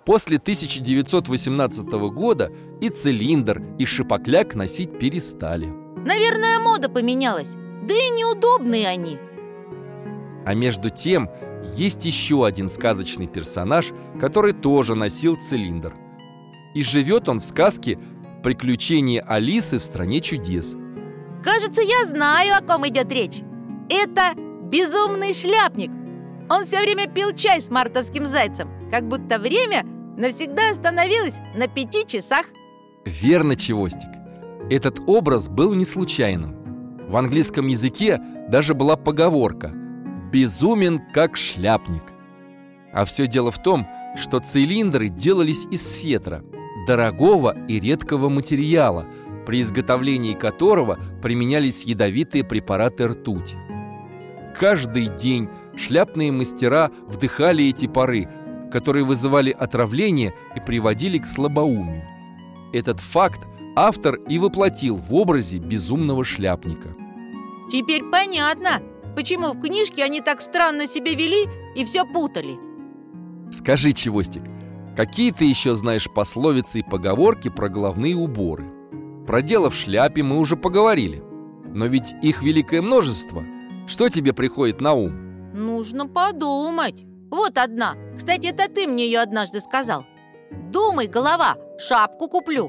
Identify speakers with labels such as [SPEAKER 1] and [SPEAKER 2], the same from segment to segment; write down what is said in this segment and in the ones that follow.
[SPEAKER 1] После 1918 года и цилиндр, и шапокляк носить перестали.
[SPEAKER 2] Наверное, мода поменялась. Да и неудобные они.
[SPEAKER 1] А между тем, есть еще один сказочный персонаж, который тоже носил цилиндр. И живет он в сказке «Приключения Алисы в стране чудес».
[SPEAKER 2] Кажется, я знаю, о ком идет речь. Это безумный шляпник. Он все время пил чай с мартовским зайцем, как будто время навсегда остановилось на 5 часах.
[SPEAKER 1] Верно, Чевостик. Этот образ был не случайным. В английском языке даже была поговорка «безумен, как шляпник». А все дело в том, что цилиндры делались из фетра, дорогого и редкого материала, при изготовлении которого применялись ядовитые препараты ртути. Каждый день шляпные мастера вдыхали эти пары, которые вызывали отравление и приводили к слабоумию. Этот факт автор и воплотил в образе безумного шляпника.
[SPEAKER 2] Теперь понятно, почему в книжке они так странно себя вели и все путали.
[SPEAKER 1] Скажи, Чевостик, какие ты еще знаешь пословицы и поговорки про головные уборы? Про дело в шляпе мы уже поговорили, но ведь их великое множество. Что тебе приходит на ум?
[SPEAKER 2] Нужно подумать. Вот одна. Кстати, это ты мне ее однажды сказал. Думай, голова, шапку куплю.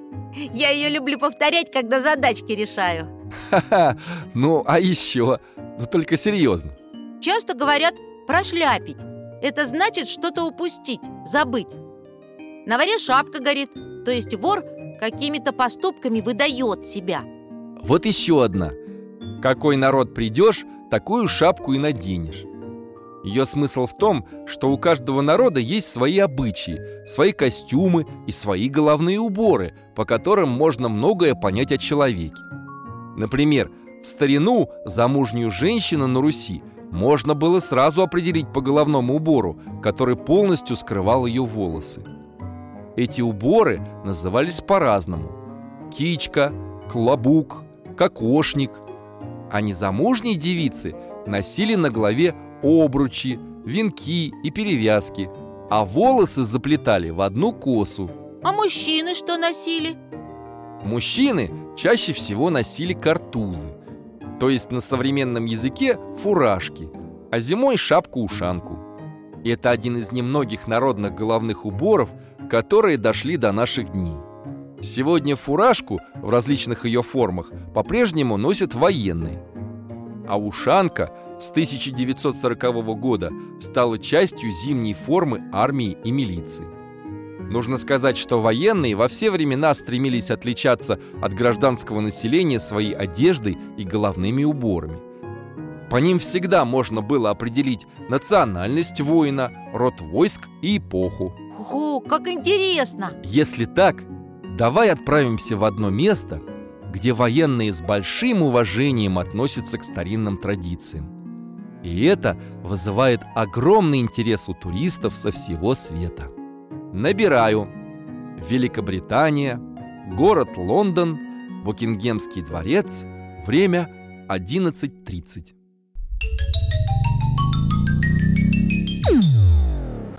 [SPEAKER 2] Я ее люблю повторять, когда задачки решаю.
[SPEAKER 1] Ха-ха, ну а еще? Ну только серьезно.
[SPEAKER 2] Часто говорят прошляпить. Это значит что-то упустить, забыть. На воре шапка горит, то есть вор какими-то поступками выдает себя.
[SPEAKER 1] Вот еще одна. Какой народ придешь, такую шапку и наденешь. Ее смысл в том, что у каждого народа есть свои обычаи, свои костюмы и свои головные уборы, по которым можно многое понять о человеке. Например, в старину замужнюю женщину на Руси можно было сразу определить по головному убору, который полностью скрывал ее волосы. Эти уборы назывались по-разному: кичка, клобук, кокошник. А незамужние девицы носили на голове обручи, венки и перевязки, а волосы заплетали в одну косу.
[SPEAKER 2] А мужчины что носили?
[SPEAKER 1] Мужчины чаще всего носили картузы, то есть на современном языке фуражки, а зимой шапку-ушанку. И это один из немногих народных головных уборов, которые дошли до наших дней. Сегодня фуражку в различных ее формах по-прежнему носят военные. А ушанка с 1940 года стала частью зимней формы армии и милиции. Нужно сказать, что военные во все времена стремились отличаться от гражданского населения своей одеждой и головными уборами. По ним всегда можно было определить национальность воина, род войск и эпоху.
[SPEAKER 2] Ого, как интересно!
[SPEAKER 1] Если так, давай отправимся в одно место, где военные с большим уважением относятся к старинным традициям. И это вызывает огромный интерес у туристов со всего света. Набираю: Великобритания, город Лондон, Букингемский дворец, время 11:30.